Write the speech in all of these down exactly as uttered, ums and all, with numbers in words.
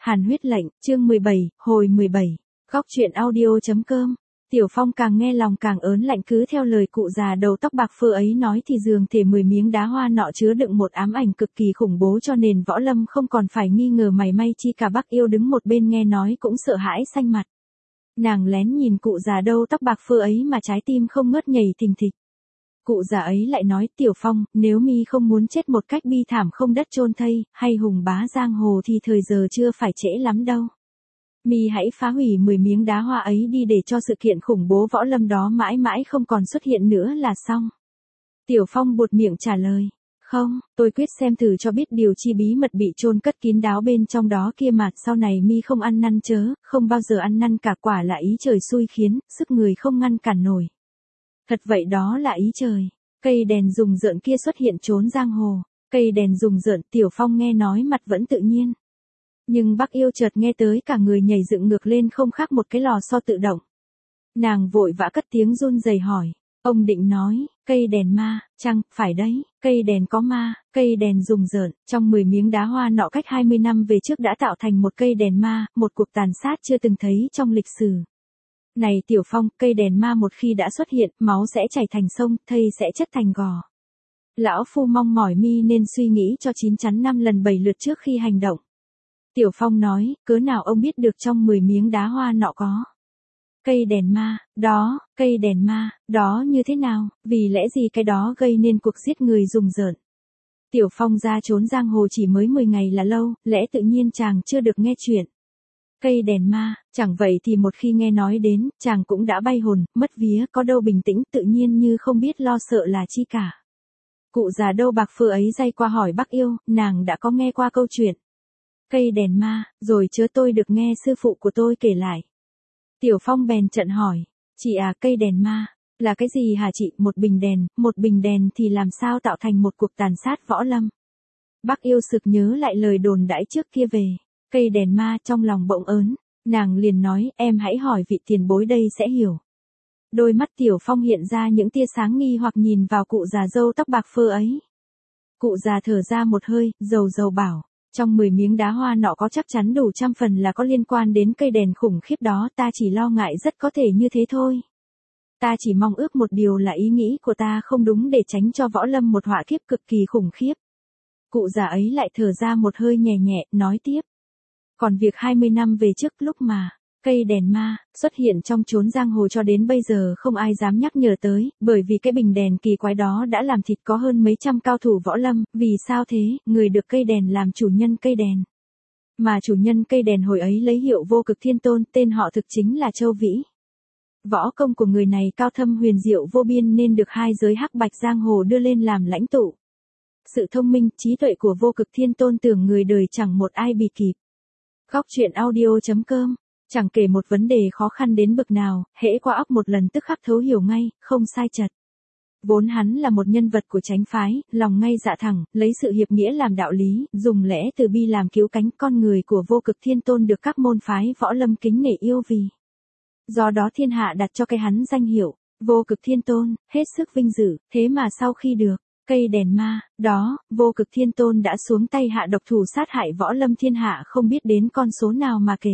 Hàn huyết lệnh, chương mười bảy, hồi mười bảy. Góc truyện audio.com. Tiểu Phong càng nghe lòng càng ớn lạnh, cứ theo lời cụ già đầu tóc bạc phơ ấy nói thì dường thể mười miếng đá hoa nọ chứa đựng một ám ảnh cực kỳ khủng bố, cho nên Võ Lâm không còn phải nghi ngờ mảy may chi cả. Bắc Yêu đứng một bên nghe nói cũng sợ hãi xanh mặt. Nàng lén nhìn cụ già đầu tóc bạc phơ ấy mà trái tim không ngớt nhảy thình thịch. Cụ già ấy lại nói, Tiểu Phong, nếu mi không muốn chết một cách bi thảm không đất chôn thây, hay hùng bá giang hồ thì thời giờ chưa phải trễ lắm đâu. Mi hãy phá hủy mười miếng đá hoa ấy đi để cho sự kiện khủng bố Võ Lâm đó mãi mãi không còn xuất hiện nữa là xong. Tiểu Phong buột miệng trả lời, không, tôi quyết xem thử cho biết điều chi bí mật bị chôn cất kín đáo bên trong đó kia mà sau này mi không ăn năn chớ, không bao giờ ăn năn cả, quả là ý trời xui khiến, sức người không ngăn cản nổi. Thật vậy, đó là ý trời. Cây đèn rùng rợn kia xuất hiện trốn giang hồ. Cây đèn rùng rợn, Tiểu Phong nghe nói mặt vẫn tự nhiên. Nhưng Bắc Yêu chợt nghe tới cả người nhảy dựng ngược lên không khác một cái lò xo tự động. Nàng vội vã cất tiếng run rẩy hỏi, ông định nói, cây đèn ma, chăng, phải đấy, cây đèn có ma, cây đèn rùng rợn, trong mười miếng đá hoa nọ cách hai mươi năm về trước đã tạo thành một cây đèn ma, một cuộc tàn sát chưa từng thấy trong lịch sử. Này Tiểu Phong, cây đèn ma một khi đã xuất hiện, máu sẽ chảy thành sông, thây sẽ chất thành gò. Lão phu mong mỏi mi nên suy nghĩ cho chín chắn năm lần bảy lượt trước khi hành động. Tiểu Phong nói, cớ nào ông biết được trong mười miếng đá hoa nọ có cây đèn ma, đó, cây đèn ma, đó như thế nào, vì lẽ gì cái đó gây nên cuộc giết người rùng rợn. Tiểu Phong ra trốn giang hồ chỉ mới mười ngày là lâu, lẽ tự nhiên chàng chưa được nghe chuyện. Cây đèn ma, chẳng vậy thì một khi nghe nói đến, chàng cũng đã bay hồn, mất vía, có đâu bình tĩnh tự nhiên như không biết lo sợ là chi cả. Cụ già đâu bạc phơ ấy day qua hỏi Bắc Yêu, nàng đã có nghe qua câu chuyện cây đèn ma, rồi chớ tôi được nghe sư phụ của tôi kể lại. Tiểu Phong bèn trận hỏi, chị à, cây đèn ma, là cái gì hả chị? Một bình đèn, một bình đèn thì làm sao tạo thành một cuộc tàn sát Võ Lâm? Bắc Yêu sực nhớ lại lời đồn đãi trước kia về cây đèn ma, trong lòng bỗng ớn, nàng liền nói, em hãy hỏi vị tiền bối đây sẽ hiểu. Đôi mắt Tiểu Phong hiện ra những tia sáng nghi hoặc nhìn vào cụ già râu tóc bạc phơ ấy. Cụ già thở ra một hơi, dầu dầu bảo, trong mười miếng đá hoa nọ có chắc chắn đủ trăm phần là có liên quan đến cây đèn khủng khiếp đó, ta chỉ lo ngại rất có thể như thế thôi. Ta chỉ mong ước một điều là ý nghĩ của ta không đúng để tránh cho Võ Lâm một họa kiếp cực kỳ khủng khiếp. Cụ già ấy lại thở ra một hơi nhẹ nhẹ, nói tiếp. Còn việc hai mươi năm về trước lúc mà cây đèn ma xuất hiện trong chốn giang hồ cho đến bây giờ không ai dám nhắc nhở tới, bởi vì cái bình đèn kỳ quái đó đã làm thịt có hơn mấy trăm cao thủ Võ Lâm. Vì sao thế? Người được cây đèn làm chủ nhân cây đèn. Mà chủ nhân cây đèn hồi ấy lấy hiệu Vô Cực Thiên Tôn, tên họ thực chính là Châu Vĩ. Võ công của người này cao thâm huyền diệu vô biên nên được hai giới hắc bạch giang hồ đưa lên làm lãnh tụ. Sự thông minh, trí tuệ của Vô Cực Thiên Tôn tưởng người đời chẳng một ai bì kịp. Góc truyện audio.com. Chẳng kể một vấn đề khó khăn đến bực nào, hễ qua óc một lần tức khắc thấu hiểu ngay, không sai chật. Vốn hắn là một nhân vật của chánh phái, lòng ngay dạ thẳng, lấy sự hiệp nghĩa làm đạo lý, dùng lẽ từ bi làm cứu cánh, con người của Vô Cực Thiên Tôn được các môn phái Võ Lâm kính nể yêu vì. Do đó thiên hạ đặt cho cái hắn danh hiệu Vô Cực Thiên Tôn, hết sức vinh dự. Thế mà sau khi được cây đèn ma đó, Vô Cực Thiên Tôn đã xuống tay hạ độc thủ sát hại Võ Lâm thiên hạ không biết đến con số nào mà kể.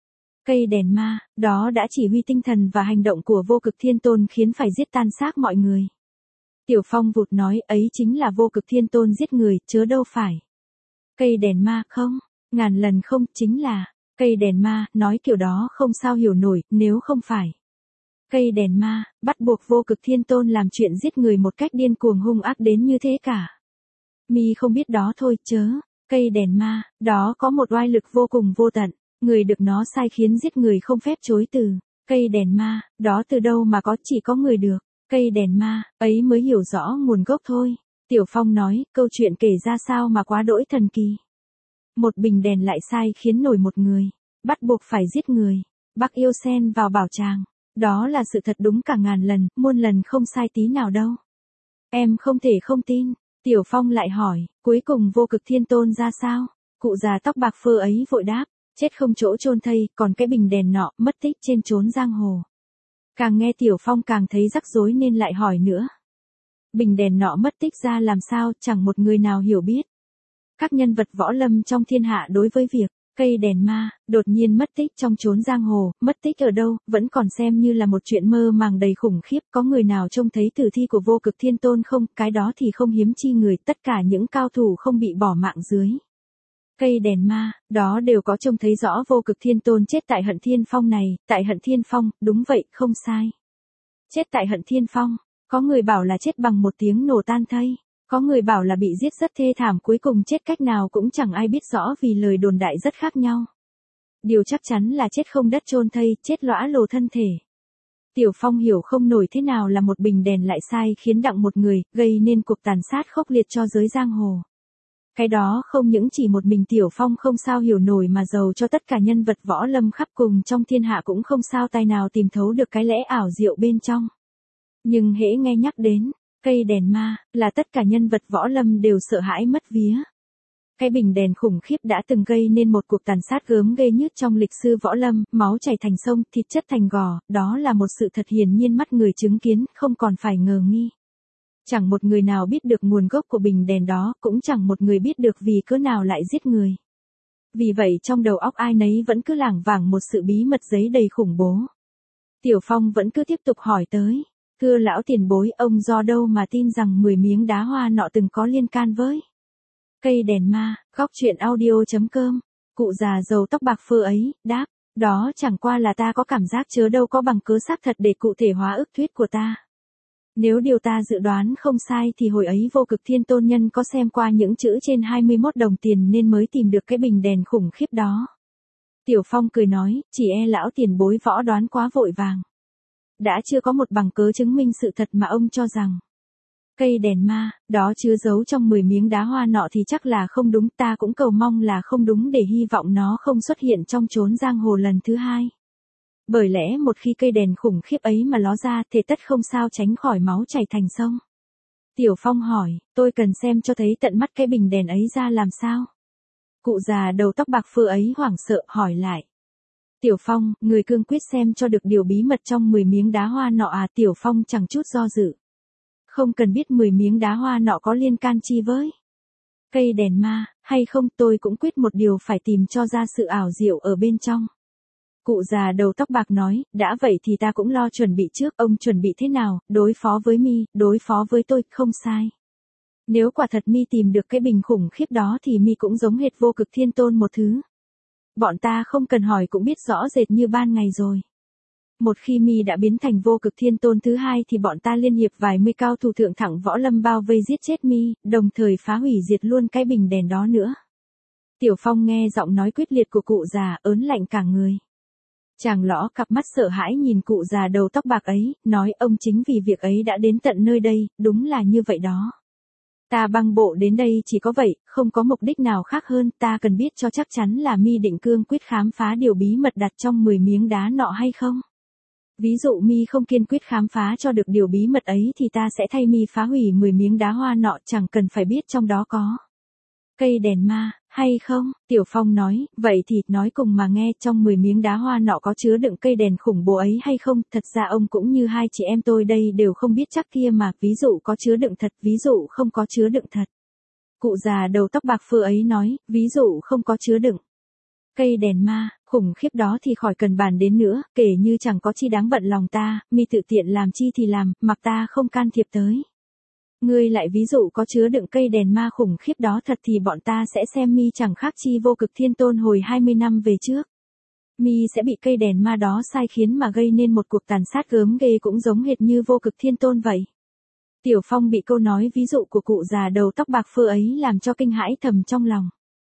Cây đèn ma, đó đã chỉ huy tinh thần và hành động của Vô Cực Thiên Tôn khiến phải giết tan xác mọi người. Tiểu Phong vụt nói, ấy chính là Vô Cực Thiên Tôn giết người, chớ đâu phải cây đèn ma, không, ngàn lần không, chính là cây đèn ma, nói kiểu đó không sao hiểu nổi, nếu không phải cây đèn ma, bắt buộc Vô Cực Thiên Tôn làm chuyện giết người một cách điên cuồng hung ác đến như thế cả. Mi không biết đó thôi, chớ, cây đèn ma, đó có một oai lực vô cùng vô tận. Người được nó sai khiến giết người không phép chối từ. Cây đèn ma, đó từ đâu mà có, chỉ có người được cây đèn ma ấy mới hiểu rõ nguồn gốc thôi. Tiểu Phong nói, câu chuyện kể ra sao mà quá đỗi thần kỳ. Một bình đèn lại sai khiến nổi một người, bắt buộc phải giết người. Bắc Yêu xen vào bảo chàng, đó là sự thật đúng cả ngàn lần, muôn lần không sai tí nào đâu. Em không thể không tin. Tiểu Phong lại hỏi, cuối cùng Vô Cực Thiên Tôn ra sao? Cụ già tóc bạc phơ ấy vội đáp, chết không chỗ chôn thây, còn cái bình đèn nọ mất tích trên chốn giang hồ. Càng nghe Tiểu Phong càng thấy rắc rối nên lại hỏi nữa. Bình đèn nọ mất tích ra làm sao, chẳng một người nào hiểu biết. Các nhân vật Võ Lâm trong thiên hạ đối với việc Cây đèn ma, đột nhiên mất tích trong chốn giang hồ, mất tích ở đâu, vẫn còn xem như là một chuyện mơ màng đầy khủng khiếp, có người nào trông thấy tử thi của Vô Cực Thiên Tôn không, cái đó thì không hiếm chi người, tất cả những cao thủ không bị bỏ mạng dưới cây đèn ma, đó đều có trông thấy rõ Vô Cực Thiên Tôn chết tại Hận Thiên Phong này, tại Hận Thiên Phong, đúng vậy, không sai. Chết tại Hận Thiên Phong, có người bảo là chết bằng một tiếng nổ tan thây. Có người bảo là bị giết rất thê thảm, cuối cùng chết cách nào cũng chẳng ai biết rõ vì lời đồn đại rất khác nhau. Điều chắc chắn là chết không đất chôn thây, chết lõa lồ thân thể. Tiểu Phong hiểu không nổi thế nào là một bình đèn lại sai khiến đặng một người, gây nên cuộc tàn sát khốc liệt cho giới giang hồ. Cái đó không những chỉ một mình Tiểu Phong không sao hiểu nổi mà giàu cho tất cả nhân vật võ lâm khắp cùng trong thiên hạ cũng không sao tài nào tìm thấu được cái lẽ ảo diệu bên trong. Nhưng hễ nghe nhắc đến cây đèn ma, là tất cả nhân vật võ lâm đều sợ hãi mất vía. Cái bình đèn khủng khiếp đã từng gây nên một cuộc tàn sát gớm ghê nhất trong lịch sử võ lâm, máu chảy thành sông, thịt chất thành gò, đó là một sự thật hiển nhiên mắt người chứng kiến, không còn phải ngờ nghi. Chẳng một người nào biết được nguồn gốc của bình đèn đó, cũng chẳng một người biết được vì cớ nào lại giết người. Vì vậy trong đầu óc ai nấy vẫn cứ lảng vảng một sự bí mật giấy đầy khủng bố. Tiểu Phong vẫn cứ tiếp tục hỏi tới. Thưa lão tiền bối, ông do đâu mà tin rằng mười miếng đá hoa nọ từng có liên can với cây đèn ma, góc truyện audio chấm com. Cụ già râu tóc bạc phơ ấy, đáp, đó chẳng qua là ta có cảm giác chớ đâu có bằng cớ xác thật để cụ thể hóa ức thuyết của ta. Nếu điều ta dự đoán không sai thì hồi ấy Vô Cực Thiên Tôn nhân có xem qua những chữ trên hai mươi mốt đồng tiền nên mới tìm được cái bình đèn khủng khiếp đó. Tiểu Phong cười nói, chỉ e lão tiền bối võ đoán quá vội vàng. Đã chưa có một bằng cớ chứng minh sự thật mà ông cho rằng cây đèn ma, đó chứa giấu trong mười miếng đá hoa nọ thì chắc là không đúng, ta cũng cầu mong là không đúng để hy vọng nó không xuất hiện trong chốn giang hồ lần thứ hai. Bởi lẽ một khi cây đèn khủng khiếp ấy mà ló ra thì tất không sao tránh khỏi máu chảy thành sông. Tiểu Phong hỏi, tôi cần xem cho thấy tận mắt cái bình đèn ấy ra làm sao? Cụ già đầu tóc bạc phơ ấy hoảng sợ hỏi lại. Tiểu Phong, người cương quyết xem cho được điều bí mật trong mười miếng đá hoa nọ à? Tiểu Phong chẳng chút do dự. Không cần biết mười miếng đá hoa nọ có liên can chi với cây đèn ma, hay không, tôi cũng quyết một điều phải tìm cho ra sự ảo diệu ở bên trong. Cụ già đầu tóc bạc nói, đã vậy thì ta cũng lo chuẩn bị trước, ông chuẩn bị thế nào, đối phó với mi, đối phó với tôi, không sai. Nếu quả thật mi tìm được cái bình khủng khiếp đó thì mi cũng giống hệt Vô Cực Thiên Tôn một thứ. Bọn ta không cần hỏi cũng biết rõ rệt như ban ngày rồi. Một khi mi đã biến thành Vô Cực Thiên Tôn thứ hai thì bọn ta liên hiệp vài mươi cao thủ thượng thẳng võ lâm bao vây giết chết mi, đồng thời phá hủy diệt luôn cái bình đèn đó nữa. Tiểu Phong nghe giọng nói quyết liệt của cụ già, ớn lạnh cả người. Chàng lõ cặp mắt sợ hãi nhìn cụ già đầu tóc bạc ấy, nói ông chính vì việc ấy đã đến tận nơi đây, đúng là như vậy đó. Ta băng bộ đến đây chỉ có vậy, không có mục đích nào khác hơn, ta cần biết cho chắc chắn là mi định cương quyết khám phá điều bí mật đặt trong mười miếng đá nọ hay không. Ví dụ mi không kiên quyết khám phá cho được điều bí mật ấy thì ta sẽ thay mi phá hủy mười miếng đá hoa nọ, chẳng cần phải biết trong đó có cây đèn ma, hay không? Tiểu Phong nói, vậy thì, nói cùng mà nghe, trong mười miếng đá hoa nọ có chứa đựng cây đèn khủng bố ấy hay không? Thật ra ông cũng như hai chị em tôi đây đều không biết chắc kia mà, ví dụ có chứa đựng thật, ví dụ không có chứa đựng thật. Cụ già đầu tóc bạc phơ ấy nói, ví dụ không có chứa đựng cây đèn ma, khủng khiếp đó thì khỏi cần bàn đến nữa, kể như chẳng có chi đáng bận lòng ta, mi tự tiện làm chi thì làm, mặc ta không can thiệp tới. Ngươi lại ví dụ có chứa đựng cây đèn ma khủng khiếp đó thật thì bọn ta sẽ xem mi chẳng khác chi Vô Cực Thiên Tôn hồi hai mươi năm về trước. Mi sẽ bị cây đèn ma đó sai khiến mà gây nên một cuộc tàn sát gớm ghê cũng giống hệt như Vô Cực Thiên Tôn vậy. Tiểu Phong bị câu nói ví dụ của cụ già đầu tóc bạc phơ ấy làm cho kinh hãi thầm trong lòng.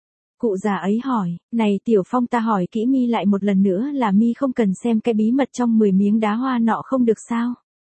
Cụ già ấy hỏi, này Tiểu Phong, ta hỏi kỹ mi lại một lần nữa là mi không cần xem cái bí mật trong mười miếng đá hoa nọ không được sao?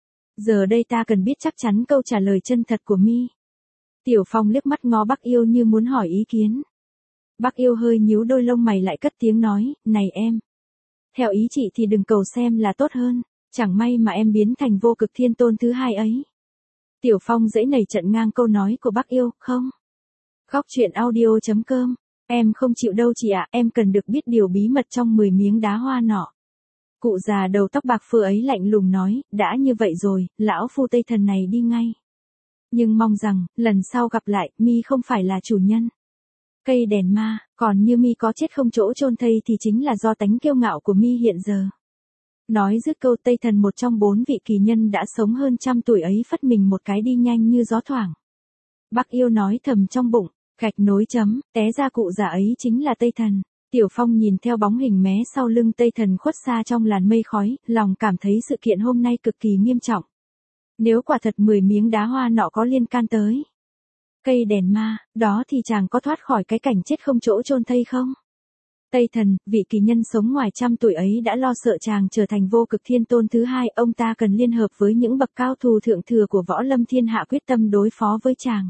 Giờ đây ta cần biết chắc chắn câu trả lời chân thật của mi. Tiểu Phong liếc mắt ngó Bắc Yêu như muốn hỏi ý kiến. Bắc Yêu hơi nhíu đôi lông mày lại cất tiếng nói, này em. Theo ý chị thì đừng cầu xem là tốt hơn, chẳng may mà em biến thành Vô Cực Thiên Tôn thứ hai ấy. Tiểu Phong giãy nảy trận ngang câu nói của Bắc Yêu, không. Góc truyện audio chấm com, em không chịu đâu chị ạ, em cần được biết điều bí mật trong mười miếng đá hoa nọ. Cụ già đầu tóc bạc phơ ấy lạnh lùng nói, đã như vậy rồi, lão phu Tây Thần này đi ngay. Nhưng mong rằng, lần sau gặp lại, mi không phải là chủ nhân Cây đèn ma, còn như mi có chết không chỗ chôn thây thì chính là do tánh kiêu ngạo của mi hiện giờ. Nói dứt câu Tây Thần một trong bốn vị kỳ nhân đã sống hơn trăm tuổi ấy phất mình một cái đi nhanh như gió thoảng. Bắc Yêu nói thầm trong bụng, gạch nối chấm, té ra cụ già ấy chính là Tây Thần. Tiểu Phong nhìn theo bóng hình mé sau lưng Tây Thần khuất xa trong làn mây khói, lòng cảm thấy sự kiện hôm nay cực kỳ nghiêm trọng. Nếu quả thật mười miếng đá hoa nọ có liên can tới cây đèn ma, đó thì chàng có thoát khỏi cái cảnh chết không chỗ chôn thây không? Tây Thần, vị kỳ nhân sống ngoài trăm tuổi ấy đã lo sợ chàng trở thành vô cực thiên tôn thứ hai, ông ta cần liên hợp với những bậc cao thù thượng thừa của võ lâm thiên hạ quyết tâm đối phó với chàng.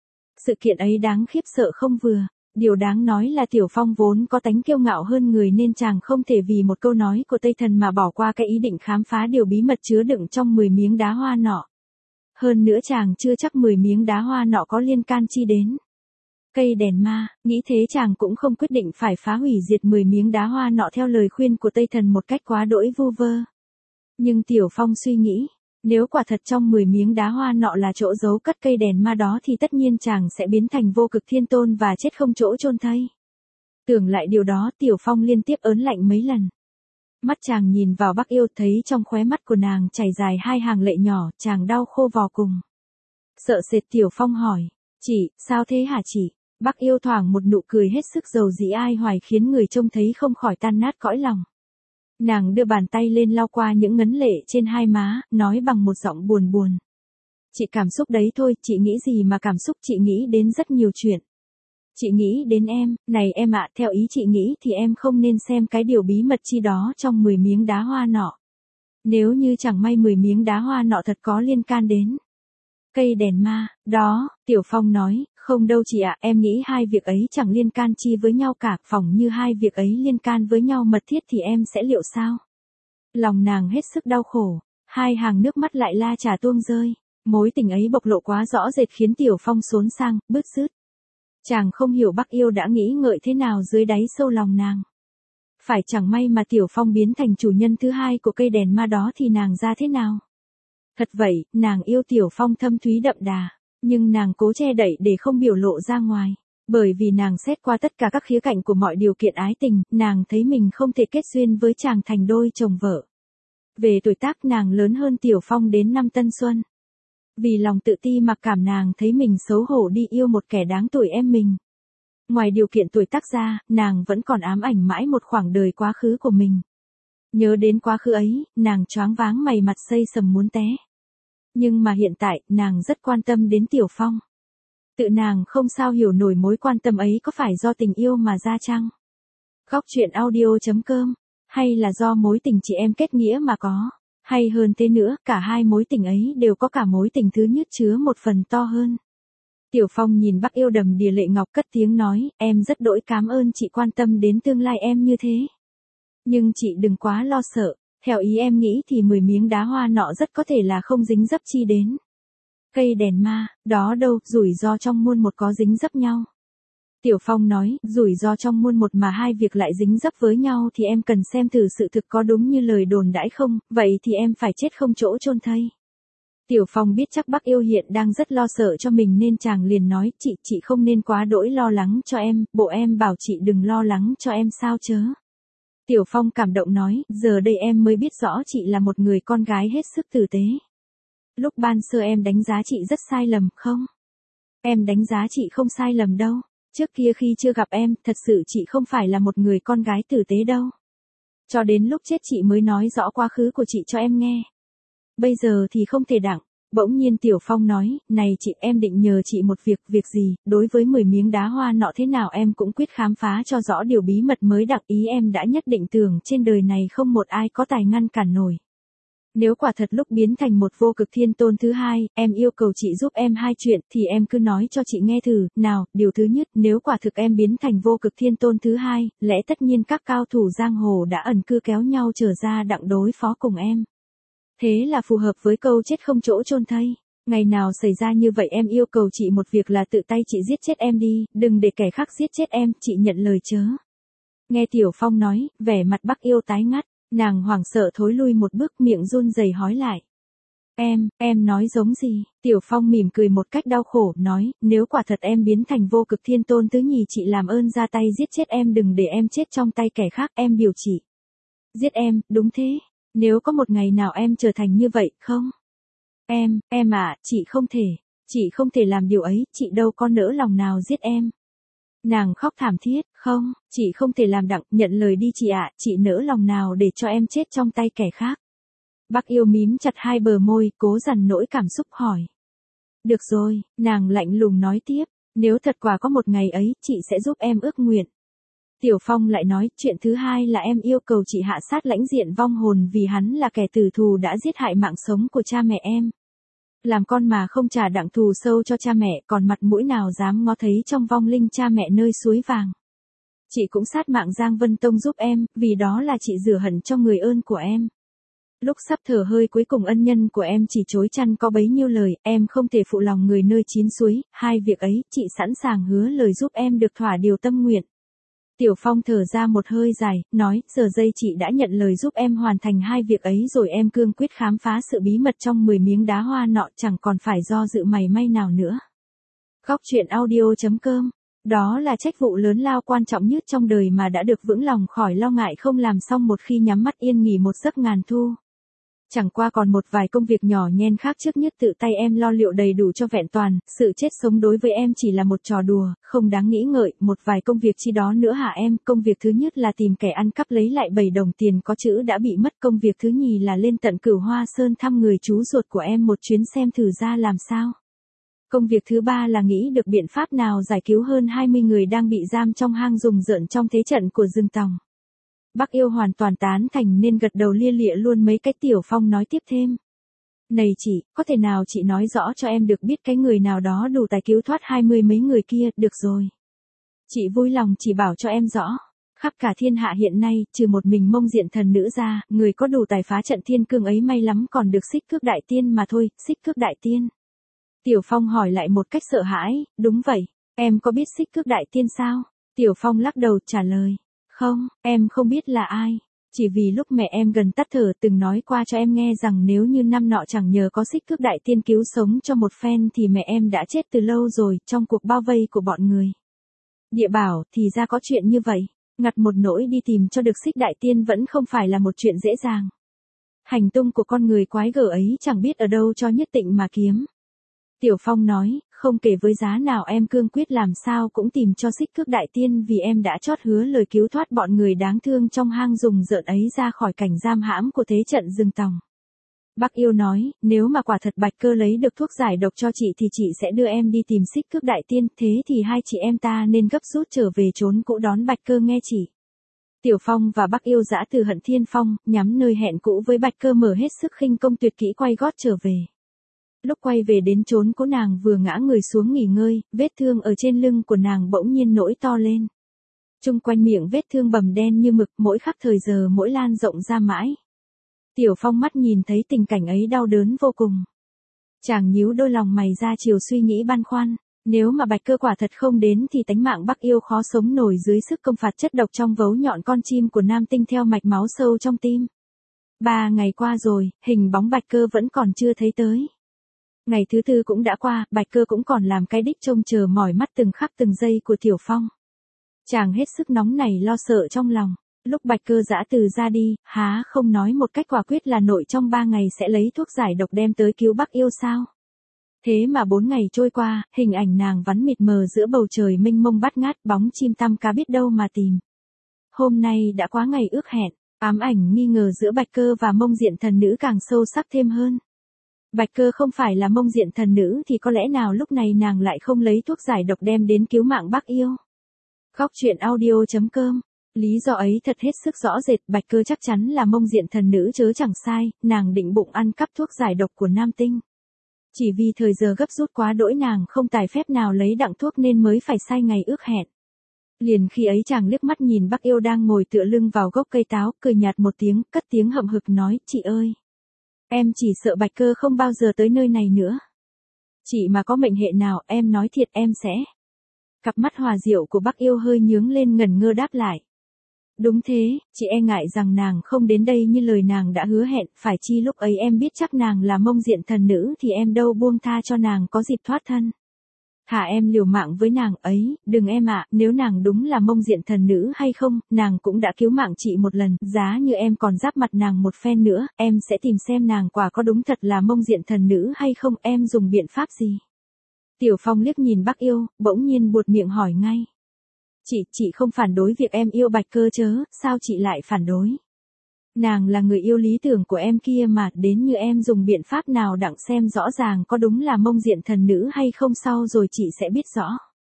Sự kiện ấy đáng khiếp sợ không vừa, điều đáng nói là Tiểu Phong vốn có tánh kiêu ngạo hơn người nên chàng không thể vì một câu nói của Tây Thần mà bỏ qua cái ý định khám phá điều bí mật chứa đựng trong mười miếng đá hoa nọ. Hơn nữa chàng chưa chắc mười miếng đá hoa nọ có liên can chi đến cây đèn ma, nghĩ thế chàng cũng không quyết định phải phá hủy diệt mười miếng đá hoa nọ theo lời khuyên của Tây Thần một cách quá đỗi vu vơ. Nhưng Tiểu Phong suy nghĩ, nếu quả thật trong mười miếng đá hoa nọ là chỗ giấu cất cây đèn ma đó thì tất nhiên chàng sẽ biến thành vô cực thiên tôn và chết không chỗ chôn thây. Tưởng lại điều đó Tiểu Phong liên tiếp ớn lạnh mấy lần. Mắt chàng nhìn vào Bắc Yêu thấy trong khóe mắt của nàng chảy dài hai hàng lệ nhỏ, chàng đau khô vò cùng. Sợ sệt Tiểu Phong hỏi, chị, sao thế hả chị? Bắc Yêu thoảng một nụ cười hết sức dầu dĩ ai hoài khiến người trông thấy không khỏi tan nát cõi lòng. Nàng đưa bàn tay lên lau qua những ngấn lệ trên hai má, nói bằng một giọng buồn buồn. Chị cảm xúc đấy thôi, chị nghĩ gì mà cảm xúc, chị nghĩ đến rất nhiều chuyện. Chị nghĩ đến em, này em ạ, theo ý chị nghĩ thì em không nên xem cái điều bí mật chi đó trong mười miếng đá hoa nọ. Nếu như chẳng may mười miếng đá hoa nọ thật có liên can đến cây đèn ma, đó, Tiểu Phong nói, không đâu chị ạ, em nghĩ hai việc ấy chẳng liên can chi với nhau cả, phỏng như hai việc ấy liên can với nhau mật thiết thì em sẽ liệu sao? Lòng nàng hết sức đau khổ, hai hàng nước mắt lại la trà tuông rơi, mối tình ấy bộc lộ quá rõ rệt khiến Tiểu Phong xốn sang, bứt rứt. Chàng không hiểu Bắc Yêu đã nghĩ ngợi thế nào dưới đáy sâu lòng nàng. Phải chẳng may mà Tiểu Phong biến thành chủ nhân thứ hai của cây đèn ma đó thì nàng ra thế nào? Thật vậy, nàng yêu Tiểu Phong thâm thúy đậm đà, nhưng nàng cố che đậy để không biểu lộ ra ngoài. Bởi vì nàng xét qua tất cả các khía cạnh của mọi điều kiện ái tình, nàng thấy mình không thể kết duyên với chàng thành đôi chồng vợ. Về tuổi tác nàng lớn hơn Tiểu Phong đến năm tân xuân. Vì lòng tự ti mặc cảm nàng thấy mình xấu hổ đi yêu một kẻ đáng tuổi em mình. Ngoài điều kiện tuổi tác ra, nàng vẫn còn ám ảnh mãi một khoảng đời quá khứ của mình. Nhớ đến quá khứ ấy, nàng choáng váng mày mặt xây sầm muốn té. Nhưng mà hiện tại, nàng rất quan tâm đến Tiểu Phong. Tự nàng không sao hiểu nổi mối quan tâm ấy có phải do tình yêu mà ra chăng? Góc truyện audio chấm com, hay là do mối tình chị em kết nghĩa mà có? Hay hơn thế nữa, cả hai mối tình ấy đều có cả mối tình thứ nhất chứa một phần to hơn. Tiểu Phong nhìn Bắc Yêu đầm đìa lệ ngọc cất tiếng nói, em rất đỗi cảm ơn chị quan tâm đến tương lai em như thế. Nhưng chị đừng quá lo sợ, theo ý em nghĩ thì mười miếng đá hoa nọ rất có thể là không dính dấp chi đến cây đèn ma, đó đâu, rủi ro trong muôn một có dính dấp nhau. Tiểu Phong nói, rủi ro trong muôn một mà hai việc lại dính dấp với nhau thì em cần xem thử sự thực có đúng như lời đồn đãi không, vậy thì em phải chết không chỗ chôn thây. Tiểu Phong biết chắc Bắc Yêu hiện đang rất lo sợ cho mình nên chàng liền nói, chị, chị không nên quá đỗi lo lắng cho em, bộ em bảo chị đừng lo lắng cho em sao chớ. Tiểu Phong cảm động nói, giờ đây em mới biết rõ chị là một người con gái hết sức tử tế. Lúc ban sơ em đánh giá chị rất sai lầm, không? Em đánh giá chị không sai lầm đâu. Trước kia khi chưa gặp em, thật sự chị không phải là một người con gái tử tế đâu. Cho đến lúc chết chị mới nói rõ quá khứ của chị cho em nghe. Bây giờ thì không thể đặng. Bỗng nhiên Tiểu Phong nói, này chị, em định nhờ chị một việc, việc gì, đối với mười miếng đá hoa nọ thế nào em cũng quyết khám phá cho rõ điều bí mật mới đặng, ý em đã nhất định tưởng trên đời này không một ai có tài ngăn cản nổi. Nếu quả thật lúc biến thành một vô cực thiên tôn thứ hai, em yêu cầu chị giúp em hai chuyện, thì em cứ nói cho chị nghe thử, nào, điều thứ nhất, nếu quả thực em biến thành vô cực thiên tôn thứ hai, lẽ tất nhiên các cao thủ giang hồ đã ẩn cư kéo nhau trở ra đặng đối phó cùng em. Thế là phù hợp với câu chết không chỗ chôn thây. Ngày nào xảy ra như vậy em yêu cầu chị một việc là tự tay chị giết chết em đi, đừng để kẻ khác giết chết em, chị nhận lời chớ. Nghe Tiểu Phong nói, vẻ mặt Bắc Yêu tái ngắt, nàng hoảng sợ thối lui một bước, miệng run rẩy hói lại. Em, em nói giống gì? Tiểu Phong mỉm cười một cách đau khổ, nói, nếu quả thật em biến thành vô cực thiên tôn tứ nhì chị làm ơn ra tay giết chết em, đừng để em chết trong tay kẻ khác, em biểu chị. Giết em, đúng thế. Nếu có một ngày nào em trở thành như vậy, không? Em, em à, chị không thể. Chị không thể làm điều ấy, chị đâu có nỡ lòng nào giết em. Nàng khóc thảm thiết, không, chị không thể làm đặng, nhận lời đi chị ạ, chị nỡ lòng nào để cho em chết trong tay kẻ khác. Bác Yêu mím chặt hai bờ môi, cố dằn nỗi cảm xúc hỏi. Được rồi, nàng lạnh lùng nói tiếp, nếu thật quả có một ngày ấy, chị sẽ giúp em ước nguyện. Tiểu Phong lại nói, chuyện thứ hai là em yêu cầu chị hạ sát Lãnh Diện vong hồn vì hắn là kẻ tử thù đã giết hại mạng sống của cha mẹ em. Làm con mà không trả đặng thù sâu cho cha mẹ, còn mặt mũi nào dám ngó thấy trong vong linh cha mẹ nơi suối vàng. Chị cũng sát mạng Giang Vân Tông giúp em, vì đó là chị rửa hận cho người ơn của em. Lúc sắp thở hơi cuối cùng ân nhân của em chỉ chối chăn có bấy nhiêu lời, em không thể phụ lòng người nơi chín suối, hai việc ấy, chị sẵn sàng hứa lời giúp em được thỏa điều tâm nguyện. Tiểu Phong thở ra một hơi dài, nói, giờ đây chị đã nhận lời giúp em hoàn thành hai việc ấy rồi, em cương quyết khám phá sự bí mật trong mười miếng đá hoa nọ, chẳng còn phải do dự mày may nào nữa. Góc truyện audio chấm com. Đó là trách vụ lớn lao quan trọng nhất trong đời mà đã được vững lòng khỏi lo ngại không làm xong một khi nhắm mắt yên nghỉ một giấc ngàn thu. Chẳng qua còn một vài công việc nhỏ nhen khác trước nhất tự tay em lo liệu đầy đủ cho vẹn toàn, sự chết sống đối với em chỉ là một trò đùa, không đáng nghĩ ngợi, một vài công việc chi đó nữa hả em, công việc thứ nhất là tìm kẻ ăn cắp lấy lại bảy đồng tiền có chữ đã bị mất, công việc thứ nhì là lên tận Cửu Hoa Sơn thăm người chú ruột của em một chuyến xem thử ra làm sao. Công việc thứ ba là nghĩ được biện pháp nào giải cứu hơn hai mươi người đang bị giam trong hang rùng rợn trong thế trận của rừng tòng. Bác Yêu hoàn toàn tán thành nên gật đầu lia lịa luôn mấy cái. Tiểu Phong nói tiếp thêm. Này chị, có thể nào chị nói rõ cho em được biết cái người nào đó đủ tài cứu thoát hai mươi mấy người kia, được rồi. Chị vui lòng chỉ bảo cho em rõ. Khắp cả thiên hạ hiện nay, trừ một mình Mông Diện thần nữ ra, người có đủ tài phá trận thiên cương ấy may lắm còn được Xích Cước Đại Tiên mà thôi, Xích Cước Đại Tiên. Tiểu Phong hỏi lại một cách sợ hãi, đúng vậy, em có biết Xích Cước Đại Tiên sao? Tiểu Phong lắc đầu trả lời. Không, em không biết là ai. Chỉ vì lúc mẹ em gần tắt thở từng nói qua cho em nghe rằng nếu như năm nọ chẳng nhờ có Xích Cước Đại Tiên cứu sống cho một phen thì mẹ em đã chết từ lâu rồi trong cuộc bao vây của bọn người. Địa bảo thì ra có chuyện như vậy. Ngặt một nỗi đi tìm cho được Xích Đại Tiên vẫn không phải là một chuyện dễ dàng. Hành tung của con người quái gở ấy chẳng biết ở đâu cho nhất định mà kiếm. Tiểu Phong nói, không kể với giá nào em cương quyết làm sao cũng tìm cho Xích Cước Đại Tiên vì em đã chót hứa lời cứu thoát bọn người đáng thương trong hang rùng rợn ấy ra khỏi cảnh giam hãm của thế trận rừng tòng. Bác Yêu nói, nếu mà quả thật Bạch Cơ lấy được thuốc giải độc cho chị thì chị sẽ đưa em đi tìm Xích Cước Đại Tiên, thế thì hai chị em ta nên gấp rút trở về trốn cũ đón Bạch Cơ nghe chỉ. Tiểu Phong và Bác Yêu dã từ Hận Thiên Phong, nhắm nơi hẹn cũ với Bạch Cơ mở hết sức khinh công tuyệt kỹ quay gót trở về. Lúc quay về đến chốn của nàng vừa ngã người xuống nghỉ ngơi, vết thương ở trên lưng của nàng bỗng nhiên nổi to lên. Chung quanh miệng vết thương bầm đen như mực, mỗi khắc thời giờ mỗi lan rộng ra mãi. Tiểu Phong mắt nhìn thấy tình cảnh ấy đau đớn vô cùng. Chàng nhíu đôi lòng mày ra chiều suy nghĩ băn khoăn, nếu mà Bạch Cơ quả thật không đến thì tánh mạng Bác Yêu khó sống nổi dưới sức công phạt chất độc trong vấu nhọn con chim của Nam Tinh theo mạch máu sâu trong tim. Ba ngày qua rồi, hình bóng Bạch Cơ vẫn còn chưa thấy tới. Ngày thứ tư cũng đã qua, Bạch Cơ cũng còn làm cái đích trông chờ mỏi mắt từng khắc từng giây của Tiểu Phong. Chàng hết sức nóng nảy lo sợ trong lòng. Lúc Bạch Cơ dã từ ra đi, há không nói một cách quả quyết là nội trong ba ngày sẽ lấy thuốc giải độc đem tới cứu Bác Yêu sao? Thế mà bốn ngày trôi qua, hình ảnh nàng vắn mịt mờ giữa bầu trời mênh mông bát ngát, bóng chim tăm cá biết đâu mà tìm. Hôm nay đã quá ngày ước hẹn, ám ảnh nghi ngờ giữa Bạch Cơ và Mông Diện thần nữ càng sâu sắc thêm hơn. Bạch Cơ không phải là Mông Diện thần nữ thì có lẽ nào lúc này nàng lại không lấy thuốc giải độc đem đến cứu mạng Bác Yêu. Góc truyện audio chấm com. Lý do ấy thật hết sức rõ rệt, Bạch Cơ chắc chắn là Mông Diện thần nữ chớ chẳng sai, nàng định bụng ăn cắp thuốc giải độc của Nam Tinh. Chỉ vì thời giờ gấp rút quá đỗi nàng không tài phép nào lấy đặng thuốc nên mới phải sai ngày ước hẹn. Liền khi ấy chàng liếc mắt nhìn Bác Yêu đang ngồi tựa lưng vào gốc cây táo, cười nhạt một tiếng, cất tiếng hậm hực nói, chị ơi. Em chỉ sợ Bạch Cơ không bao giờ tới nơi này nữa. Chị mà có mệnh hệ nào, em nói thiệt em sẽ. Cặp mắt hòa diệu của Bác Yêu hơi nhướng lên ngẩn ngơ đáp lại. Đúng thế, chị e ngại rằng nàng không đến đây như lời nàng đã hứa hẹn, phải chi lúc ấy em biết chắc nàng là mông diện thần nữ thì em đâu buông tha cho nàng có dịp thoát thân. Thả em liều mạng với nàng ấy, đừng em ạ, nếu nàng đúng là mông diện thần nữ hay không, nàng cũng đã cứu mạng chị một lần, giá như em còn giáp mặt nàng một phen nữa, em sẽ tìm xem nàng quả có đúng thật là mông diện thần nữ hay không, em dùng biện pháp gì. Tiểu Phong liếc nhìn Bắc Yêu, bỗng nhiên buột miệng hỏi ngay. Chị, chị không phản đối việc em yêu Bạch Cơ chớ, sao chị lại phản đối? Nàng là người yêu lý tưởng của em kia mà, đến như em dùng biện pháp nào đặng xem rõ ràng có đúng là mông diện thần nữ hay không sau rồi chị sẽ biết rõ.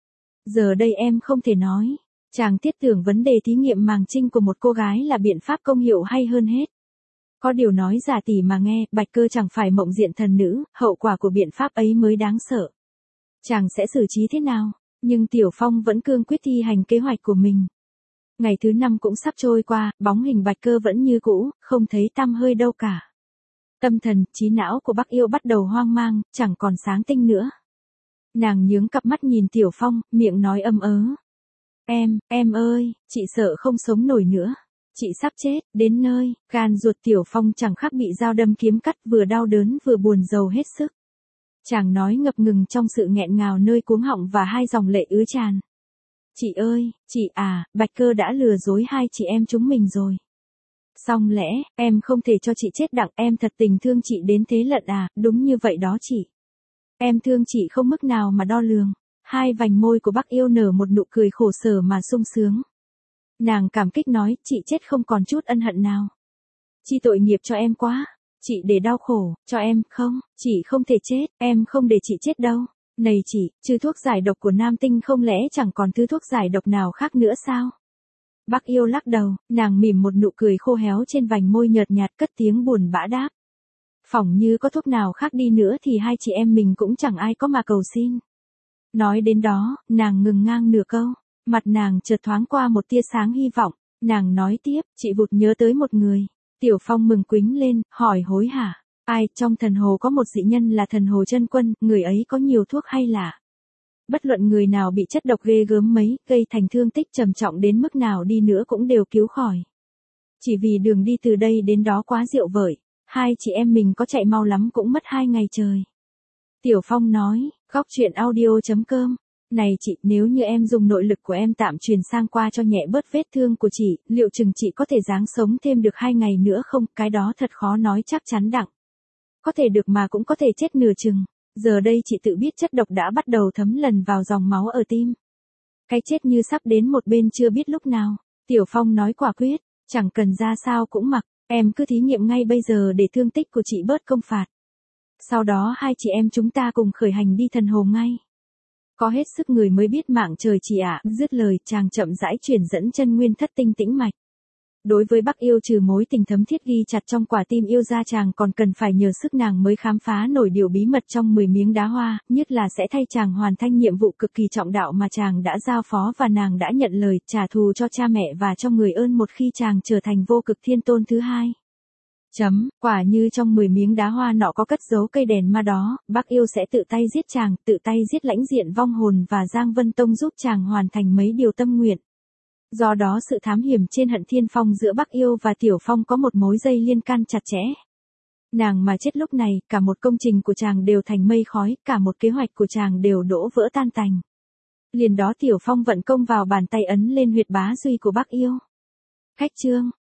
Giờ đây em không thể nói. Chàng thiết tưởng vấn đề thí nghiệm màng trinh của một cô gái là biện pháp công hiệu hay hơn hết. Có điều nói giả tỉ mà nghe, Bạch Cơ chẳng phải mộng diện thần nữ, hậu quả của biện pháp ấy mới đáng sợ. Chàng sẽ xử trí thế nào? Nhưng Tiểu Phong vẫn cương quyết thi hành kế hoạch của mình. Ngày thứ năm cũng sắp trôi qua, bóng hình Bạch Cơ vẫn như cũ, không thấy tăm hơi đâu cả. Tâm thần, trí não của Bắc Yêu bắt đầu hoang mang, chẳng còn sáng tinh nữa. Nàng nhướng cặp mắt nhìn Tiểu Phong, miệng nói âm ớ. Em, em ơi, chị sợ không sống nổi nữa. Chị sắp chết, đến nơi, gan ruột Tiểu Phong chẳng khác bị dao đâm kiếm cắt, vừa đau đớn vừa buồn rầu hết sức. Chàng nói ngập ngừng trong sự nghẹn ngào nơi cuống họng và hai dòng lệ ứa tràn. Chị ơi, chị à, Bạch Cơ đã lừa dối hai chị em chúng mình rồi. Song lẽ, em không thể cho chị chết đặng, em thật tình thương chị đến thế lận à, đúng như vậy đó chị. Em thương chị không mức nào mà đo lường. Hai vành môi của Bắc Yêu nở một nụ cười khổ sở mà sung sướng. Nàng cảm kích nói, chị chết không còn chút ân hận nào. Chi tội nghiệp cho em quá. Chị để đau khổ, cho em, không, chị không thể chết, em không để chị chết đâu. Này chị, chứ thuốc giải độc của Nam Tinh không lẽ chẳng còn thứ thuốc giải độc nào khác nữa sao? Bắc Yêu lắc đầu, nàng mỉm một nụ cười khô héo trên vành môi nhợt nhạt cất tiếng buồn bã đáp. Phỏng như có thuốc nào khác đi nữa thì hai chị em mình cũng chẳng ai có mà cầu xin. Nói đến đó, nàng ngừng ngang nửa câu, mặt nàng chợt thoáng qua một tia sáng hy vọng, nàng nói tiếp, chị vụt nhớ tới một người. Tiểu Phong mừng quính lên, hỏi hối hả, ai, trong thần hồ có một dị nhân là thần hồ chân quân, người ấy có nhiều thuốc hay lạ. Bất luận người nào bị chất độc ghê gớm mấy, gây thành thương tích trầm trọng đến mức nào đi nữa cũng đều cứu khỏi. Chỉ vì đường đi từ đây đến đó quá diệu vời, hai chị em mình có chạy mau lắm cũng mất hai ngày trời. Tiểu Phong nói, góc truyện audio chấm com. Này chị, nếu như em dùng nội lực của em tạm truyền sang qua cho nhẹ bớt vết thương của chị, liệu chừng chị có thể ráng sống thêm được hai ngày nữa không? Cái đó thật khó nói chắc chắn đặng. Có thể được mà cũng có thể chết nửa chừng. Giờ đây chị tự biết chất độc đã bắt đầu thấm lần vào dòng máu ở tim. Cái chết như sắp đến một bên chưa biết lúc nào. Tiểu Phong nói quả quyết, chẳng cần ra sao cũng mặc, em cứ thí nghiệm ngay bây giờ để thương tích của chị bớt công phạt. Sau đó hai chị em chúng ta cùng khởi hành đi thần hồ ngay. Có hết sức người mới biết mạng trời chị ạ, dứt lời chàng chậm rãi chuyển dẫn chân nguyên thất tinh tĩnh mạch. Đối với Bắc Yêu trừ mối tình thấm thiết ghi chặt trong quả tim yêu ra chàng còn cần phải nhờ sức nàng mới khám phá nổi điều bí mật trong mười miếng đá hoa, nhất là sẽ thay chàng hoàn thành nhiệm vụ cực kỳ trọng đạo mà chàng đã giao phó và nàng đã nhận lời trả thù cho cha mẹ và cho người ơn một khi chàng trở thành vô cực thiên tôn thứ hai. Chấm, quả như trong mười miếng đá hoa nọ có cất giấu cây đèn ma đó, Bắc Yêu sẽ tự tay giết chàng, tự tay giết lãnh diện vong hồn và Giang Vân Tông giúp chàng hoàn thành mấy điều tâm nguyện. Do đó sự thám hiểm trên Hận Thiên Phong giữa Bắc Yêu và Tiểu Phong có một mối dây liên can chặt chẽ. Nàng mà chết lúc này, cả một công trình của chàng đều thành mây khói, cả một kế hoạch của chàng đều đổ vỡ tan tành. Liền đó Tiểu Phong vận công vào bàn tay ấn lên huyệt bá duy của Bắc Yêu. Khách chương